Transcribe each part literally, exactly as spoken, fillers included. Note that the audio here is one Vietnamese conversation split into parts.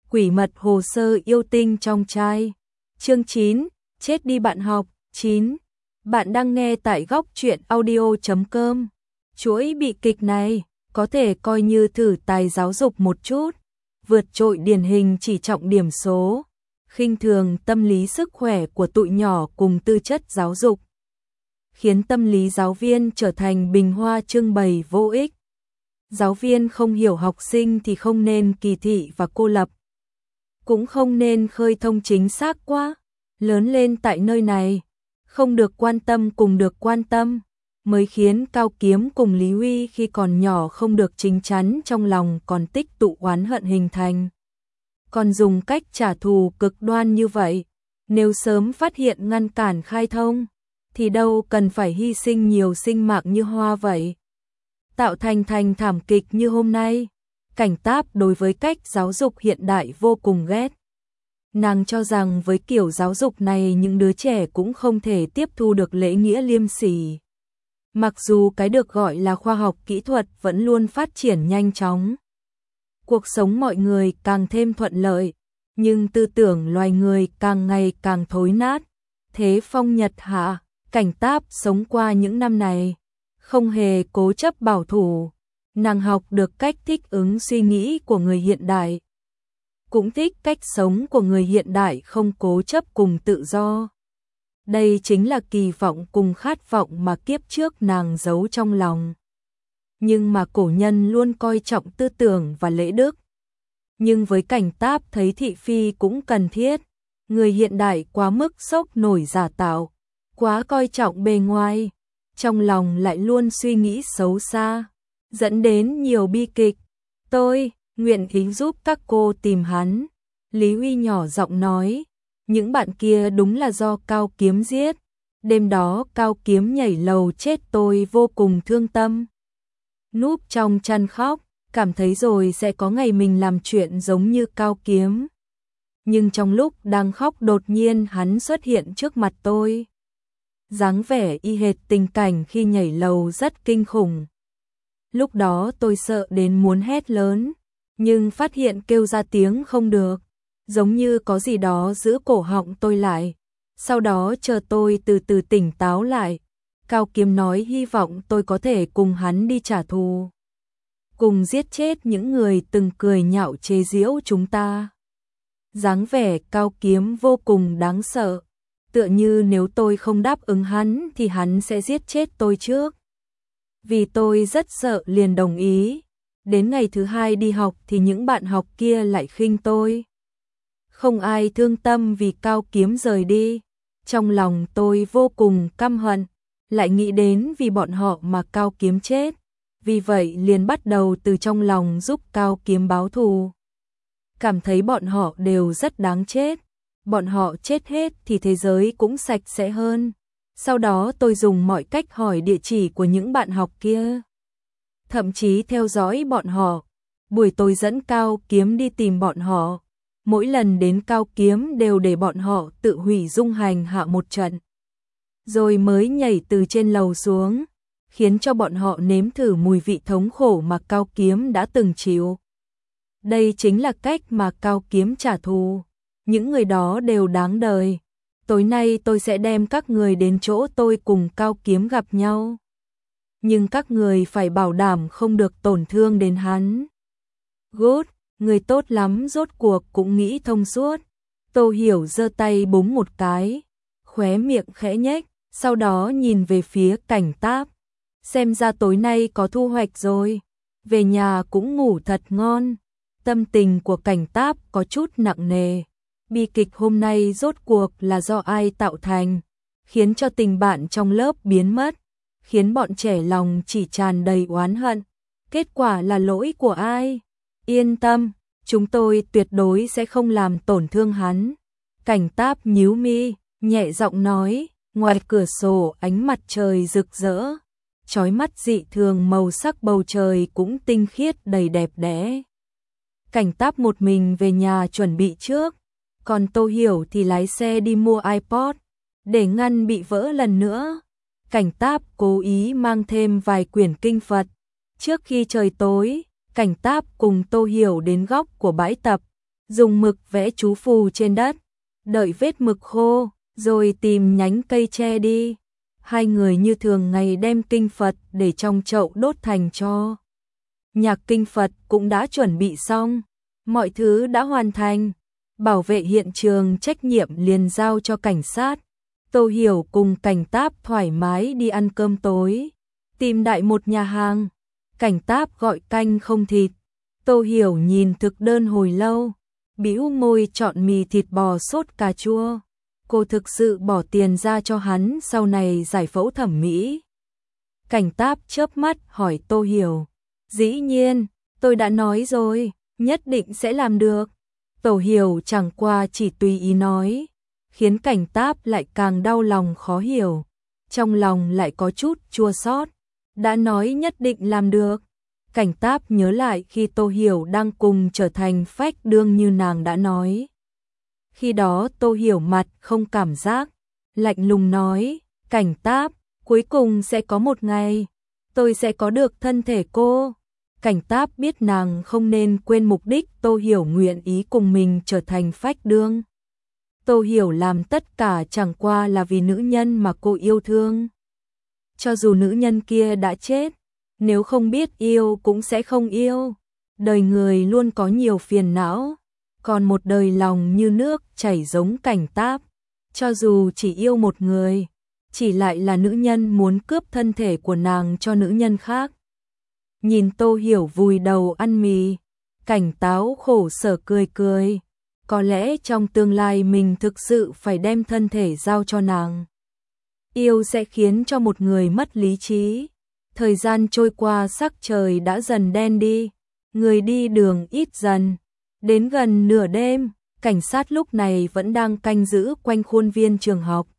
Quỷ mật hồ sơ yêu tinh trong trai. Chương chín, chết đi bạn học. chín. Bạn đang nghe tại góc truyện audio chấm com. Chuỗi bi kịch này có thể coi như thử tài giáo dục một chút, vượt trội điển hình chỉ trọng điểm số, khinh thường tâm lý sức khỏe của tụi nhỏ cùng tư chất giáo dục, khiến tâm lý giáo viên trở thành bình hoa trưng bày vô ích. Giáo viên không hiểu học sinh thì không nên kỳ thị và cô lập, cũng không nên khơi thông chính xác quá. Lớn lên tại nơi này, không được quan tâm cùng được quan tâm, mới khiến Cao Kiếm cùng Lý Huy khi còn nhỏ không được chín chắn trong lòng còn tích tụ oán hận hình thành. Còn dùng cách trả thù cực đoan như vậy, nếu sớm phát hiện ngăn cản khai thông, thì đâu cần phải hy sinh nhiều sinh mạng như Hoa vậy. Tạo thành thành thảm kịch như hôm nay, Cảnh Táp đối với cách giáo dục hiện đại vô cùng ghét. Nàng cho rằng với kiểu giáo dục này những đứa trẻ cũng không thể tiếp thu được lễ nghĩa liêm sỉ. Mặc dù cái được gọi là khoa học kỹ thuật vẫn luôn phát triển nhanh chóng, cuộc sống mọi người càng thêm thuận lợi, nhưng tư tưởng loài người càng ngày càng thối nát. Thế phong nhật hạ, Cảnh Táp sống qua những năm này, không hề cố chấp bảo thủ, nàng học được cách thích ứng suy nghĩ của người hiện đại, cũng thích cách sống của người hiện đại không cố chấp cùng tự do. Đây chính là kỳ vọng cùng khát vọng mà kiếp trước nàng giấu trong lòng. Nhưng mà cổ nhân luôn coi trọng tư tưởng và lễ đức. Nhưng với Cảnh Táp thấy thị phi cũng cần thiết. Người hiện đại quá mức sốc nổi giả tạo, quá coi trọng bề ngoài, trong lòng lại luôn suy nghĩ xấu xa, dẫn đến nhiều bi kịch. Tôi nguyện ý giúp các cô tìm hắn. Lý Huy nhỏ giọng nói, những bạn kia đúng là do Cao Kiếm giết. Đêm đó Cao Kiếm nhảy lầu chết, tôi vô cùng thương tâm. Núp trong chăn khóc, cảm thấy rồi sẽ có ngày mình làm chuyện giống như Cao Kiếm. Nhưng trong lúc đang khóc đột nhiên hắn xuất hiện trước mặt tôi. Dáng vẻ y hệt tình cảnh khi nhảy lầu rất kinh khủng. Lúc đó tôi sợ đến muốn hét lớn, nhưng phát hiện kêu ra tiếng không được, giống như có gì đó giữ cổ họng tôi lại. Sau đó chờ tôi từ từ tỉnh táo lại, Cao Kiếm nói hy vọng tôi có thể cùng hắn đi trả thù, cùng giết chết những người từng cười nhạo chế giễu chúng ta. Dáng vẻ Cao Kiếm vô cùng đáng sợ, tựa như nếu tôi không đáp ứng hắn thì hắn sẽ giết chết tôi trước. Vì tôi rất sợ liền đồng ý. Đến ngày thứ hai đi học thì những bạn học kia lại khinh tôi. Không ai thương tâm vì Cao Kiếm rời đi. Trong lòng tôi vô cùng căm hận, lại nghĩ đến vì bọn họ mà Cao Kiếm chết. Vì vậy liền bắt đầu từ trong lòng giúp Cao Kiếm báo thù. Cảm thấy bọn họ đều rất đáng chết. Bọn họ chết hết thì thế giới cũng sạch sẽ hơn. Sau đó tôi dùng mọi cách hỏi địa chỉ của những bạn học kia, thậm chí theo dõi bọn họ. Buổi tối dẫn Cao Kiếm đi tìm bọn họ. Mỗi lần đến Cao Kiếm đều để bọn họ tự hủy dung hành hạ một trận, rồi mới nhảy từ trên lầu xuống, khiến cho bọn họ nếm thử mùi vị thống khổ mà Cao Kiếm đã từng chịu. Đây chính là cách mà Cao Kiếm trả thù. Những người đó đều đáng đời. Tối nay tôi sẽ đem các người đến chỗ tôi cùng Cao Kiếm gặp nhau. Nhưng các người phải bảo đảm không được tổn thương đến hắn. Good, người tốt lắm, rốt cuộc cũng nghĩ thông suốt. Tô Hiểu giơ tay búng một cái, khóe miệng khẽ nhếch, sau đó nhìn về phía Cảnh Táp. Xem ra tối nay có thu hoạch rồi, về nhà cũng ngủ thật ngon. Tâm tình của Cảnh Táp có chút nặng nề. Bi kịch hôm nay rốt cuộc là do ai tạo thành, khiến cho tình bạn trong lớp biến mất, khiến bọn trẻ lòng chỉ tràn đầy oán hận. Kết quả là lỗi của ai? Yên tâm, chúng tôi tuyệt đối sẽ không làm tổn thương hắn. Cảnh Táp nhíu mi, nhẹ giọng nói, ngoài cửa sổ ánh mặt trời rực rỡ, chói mắt dị thường, màu sắc bầu trời cũng tinh khiết đầy đẹp đẽ. Cảnh Táp một mình về nhà chuẩn bị trước, còn Tô Hiểu thì lái xe đi mua iPod, để ngăn bị vỡ lần nữa. Cảnh Táp cố ý mang thêm vài quyển kinh Phật. Trước khi trời tối, Cảnh Táp cùng Tô Hiểu đến góc của bãi tập, dùng mực vẽ chú phù trên đất, đợi vết mực khô, rồi tìm nhánh cây che đi. Hai người như thường ngày đem kinh Phật để trong chậu đốt thành tro. Nhạc kinh Phật cũng đã chuẩn bị xong, mọi thứ đã hoàn thành. Bảo vệ hiện trường trách nhiệm liền giao cho cảnh sát. Tô Hiểu cùng Cảnh Táp thoải mái đi ăn cơm tối, tìm đại một nhà hàng. Cảnh Táp gọi canh không thịt. Tô Hiểu nhìn thực đơn hồi lâu, bĩu môi chọn mì thịt bò sốt cà chua. Cô thực sự bỏ tiền ra cho hắn sau này giải phẫu thẩm mỹ. Cảnh Táp chớp mắt hỏi Tô Hiểu. Dĩ nhiên, tôi đã nói rồi, nhất định sẽ làm được. Tô Hiểu chẳng qua chỉ tùy ý nói, khiến Cảnh Táp lại càng đau lòng khó hiểu. Trong lòng lại có chút chua xót. Đã nói nhất định làm được. Cảnh Táp nhớ lại khi Tô Hiểu đang cùng trở thành phách đương như nàng đã nói. Khi đó Tô Hiểu mặt không cảm giác, lạnh lùng nói, Cảnh Táp, cuối cùng sẽ có một ngày, tôi sẽ có được thân thể cô. Cảnh Táp biết nàng không nên quên mục đích Tô Hiểu nguyện ý cùng mình trở thành phách đương. Tô Hiểu làm tất cả chẳng qua là vì nữ nhân mà cô yêu thương. Cho dù nữ nhân kia đã chết, nếu không biết yêu cũng sẽ không yêu. Đời người luôn có nhiều phiền não, còn một đời lòng như nước chảy giống Cảnh Táp. Cho dù chỉ yêu một người, chỉ lại là nữ nhân muốn cướp thân thể của nàng cho nữ nhân khác. Nhìn Tô Hiểu vùi đầu ăn mì, Cảnh Táo khổ sở cười cười. Có lẽ trong tương lai mình thực sự phải đem thân thể giao cho nàng. Yêu sẽ khiến cho một người mất lý trí. Thời gian trôi qua, sắc trời đã dần đen đi, người đi đường ít dần. Đến gần nửa đêm, cảnh sát lúc này vẫn đang canh giữ quanh khuôn viên trường học.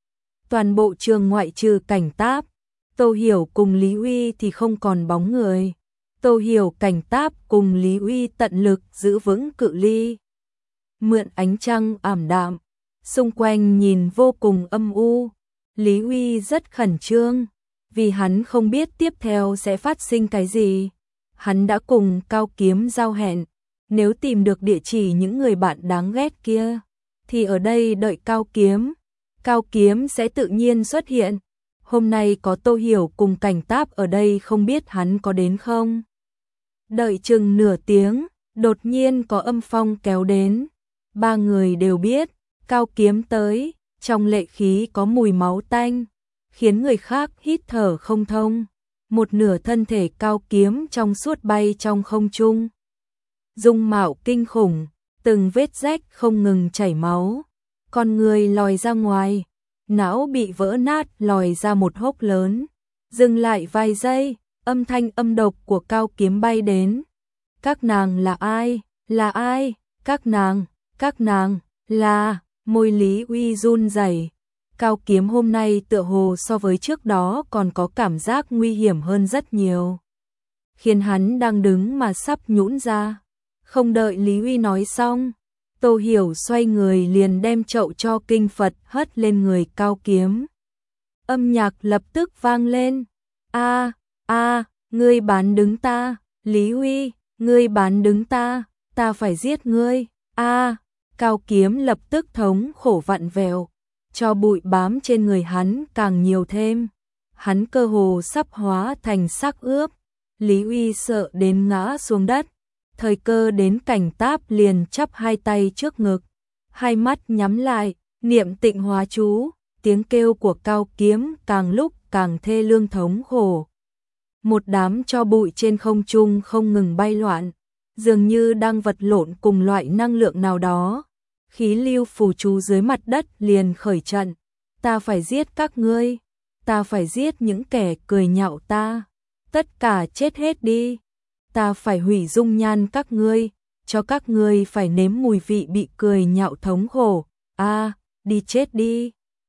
Toàn bộ trường ngoại trừ Cảnh Táp, Tô Hiểu cùng Lý Uy thì không còn bóng người. Tô Hiểu, Cảnh Táp cùng Lý Uy tận lực giữ vững cự ly. Mượn ánh trăng ảm đạm, xung quanh nhìn vô cùng âm u. Lý Uy rất khẩn trương, vì hắn không biết tiếp theo sẽ phát sinh cái gì. Hắn đã cùng Cao Kiếm giao hẹn, nếu tìm được địa chỉ những người bạn đáng ghét kia, thì ở đây đợi Cao Kiếm. Cao Kiếm sẽ tự nhiên xuất hiện. Hôm nay có Tô Hiểu cùng Cảnh Táp ở đây, không biết hắn có đến không. Đợi chừng nửa tiếng, đột nhiên có âm phong kéo đến. Ba người đều biết, Cao Kiếm tới, trong lệ khí có mùi máu tanh, khiến người khác hít thở không thông. Một nửa thân thể Cao Kiếm trong suốt bay trong không trung. Dung mạo kinh khủng, từng vết rách không ngừng chảy máu. Con người lòi ra ngoài, não bị vỡ nát lòi ra một hốc lớn. Dừng lại vài giây, âm thanh âm độc của Cao Kiếm bay đến. Các nàng là ai? Là ai? Các nàng, các nàng, là... Môi Lý Uy run rẩy. Cao Kiếm hôm nay tựa hồ so với trước đó còn có cảm giác nguy hiểm hơn rất nhiều, khiến hắn đang đứng mà sắp nhũn ra. Không đợi Lý Uy nói xong, Tô Hiểu xoay người liền đem chậu cho kinh Phật hất lên người Cao Kiếm. Âm nhạc lập tức vang lên. A, a, ngươi bán đứng ta, Lý Uy, ngươi bán đứng ta, ta phải giết ngươi. A. Cao Kiếm lập tức thống khổ vặn vẹo, cho bụi bám trên người hắn càng nhiều thêm. Hắn cơ hồ sắp hóa thành xác ướp. Lý Uy sợ đến ngã xuống đất. Thời cơ đến, Cảnh Táp liền chắp hai tay trước ngực, hai mắt nhắm lại, niệm tịnh hóa chú. Tiếng kêu của Cao Kiếm càng lúc càng thê lương thống khổ. Một đám tro bụi trên không trung không ngừng bay loạn, dường như đang vật lộn cùng loại năng lượng nào đó. Khí lưu phù chú dưới mặt đất liền khởi trận. Ta phải giết các ngươi, ta phải giết những kẻ cười nhạo ta, tất cả chết hết đi. Ta phải hủy dung nhan các ngươi, cho các ngươi phải nếm mùi vị bị cười nhạo thống khổ. A, à, đi chết đi.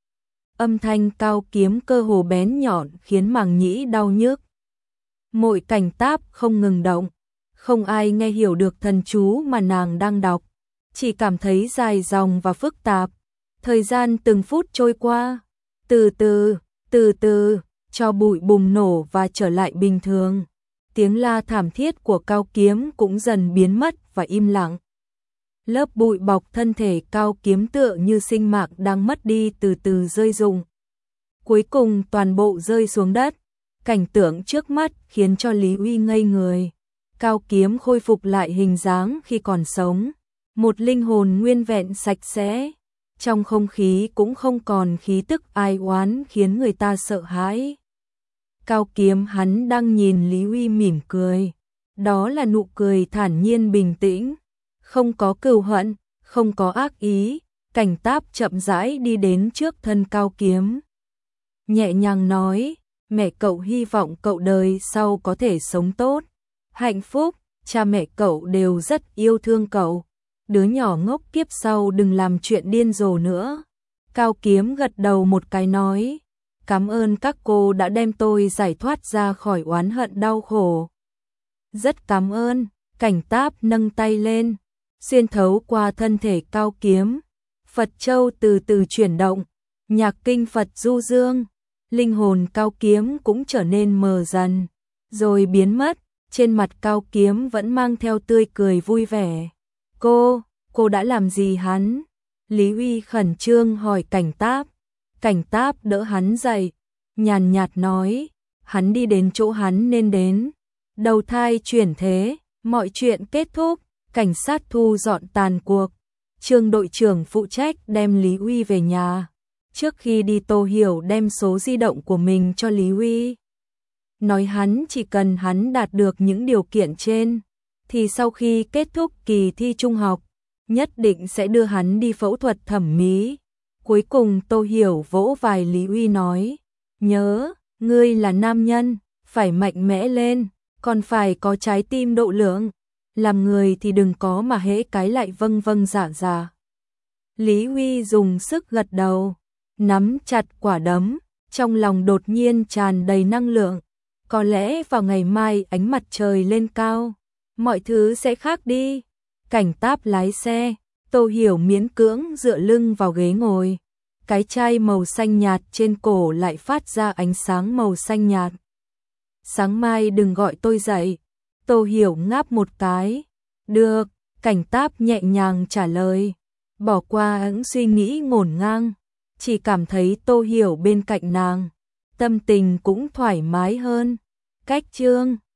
Âm thanh Cao Kiếm cơ hồ bén nhọn khiến màng nhĩ đau nhức. Môi Cảnh Táp không ngừng động, không ai nghe hiểu được thần chú mà nàng đang đọc, chỉ cảm thấy dài dòng và phức tạp. Thời gian từng phút trôi qua, từ từ, từ từ, cho bụi bùng nổ và trở lại bình thường. Tiếng la thảm thiết của Cao Kiếm cũng dần biến mất và im lặng. Lớp bụi bọc thân thể Cao Kiếm tựa như sinh mạng đang mất đi từ từ rơi rụng. Cuối cùng toàn bộ rơi xuống đất. Cảnh tượng trước mắt khiến cho Lý Uy ngây người. Cao Kiếm khôi phục lại hình dáng khi còn sống. Một linh hồn nguyên vẹn sạch sẽ. Trong không khí cũng không còn khí tức ai oán khiến người ta sợ hãi. Cao Kiếm hắn đang nhìn Lý Uy mỉm cười. Đó là nụ cười thản nhiên bình tĩnh. Không có cừu hận, không có ác ý. Cảnh Táp chậm rãi đi đến trước thân Cao Kiếm. Nhẹ nhàng nói, mẹ cậu hy vọng cậu đời sau có thể sống tốt, hạnh phúc, cha mẹ cậu đều rất yêu thương cậu. Đứa nhỏ ngốc kiếp sau đừng làm chuyện điên rồ nữa. Cao Kiếm gật đầu một cái nói, cảm ơn các cô đã đem tôi giải thoát ra khỏi oán hận đau khổ. Rất cảm ơn, Cảnh Táp nâng tay lên, xuyên thấu qua thân thể Cao Kiếm. Phật châu từ từ chuyển động, nhạc kinh Phật du dương, linh hồn Cao Kiếm cũng trở nên mờ dần, rồi biến mất, trên mặt Cao Kiếm vẫn mang theo tươi cười vui vẻ. Cô, cô đã làm gì hắn? Lý Uy khẩn trương hỏi Cảnh Táp. Cảnh Táp đỡ hắn dậy, nhàn nhạt nói, hắn đi đến chỗ hắn nên đến. Đầu thai chuyển thế, mọi chuyện kết thúc, cảnh sát thu dọn tàn cuộc. Trương đội trưởng phụ trách đem Lý Uy về nhà. Trước khi đi Tô Hiểu đem số di động của mình cho Lý Uy. Nói hắn chỉ cần hắn đạt được những điều kiện trên, thì sau khi kết thúc kỳ thi trung học, nhất định sẽ đưa hắn đi phẫu thuật thẩm mỹ. Cuối cùng Tô Hiểu vỗ vai Lý Uy nói, nhớ, ngươi là nam nhân, phải mạnh mẽ lên, còn phải có trái tim độ lượng. Làm người thì đừng có mà hễ cái lại vâng vâng dạ dạ. Lý Uy dùng sức gật đầu, nắm chặt quả đấm, trong lòng đột nhiên tràn đầy năng lượng. Có lẽ vào ngày mai ánh mặt trời lên cao, mọi thứ sẽ khác đi. Cảnh Táp lái xe, Tô Hiểu miễn cưỡng dựa lưng vào ghế ngồi. Cái chai màu xanh nhạt trên cổ lại phát ra ánh sáng màu xanh nhạt. Sáng mai đừng gọi tôi dậy. Tô Hiểu ngáp một cái. Được, Cảnh Táp nhẹ nhàng trả lời. Bỏ qua những suy nghĩ ngổn ngang. Chỉ cảm thấy Tô Hiểu bên cạnh nàng, tâm tình cũng thoải mái hơn. Cách chương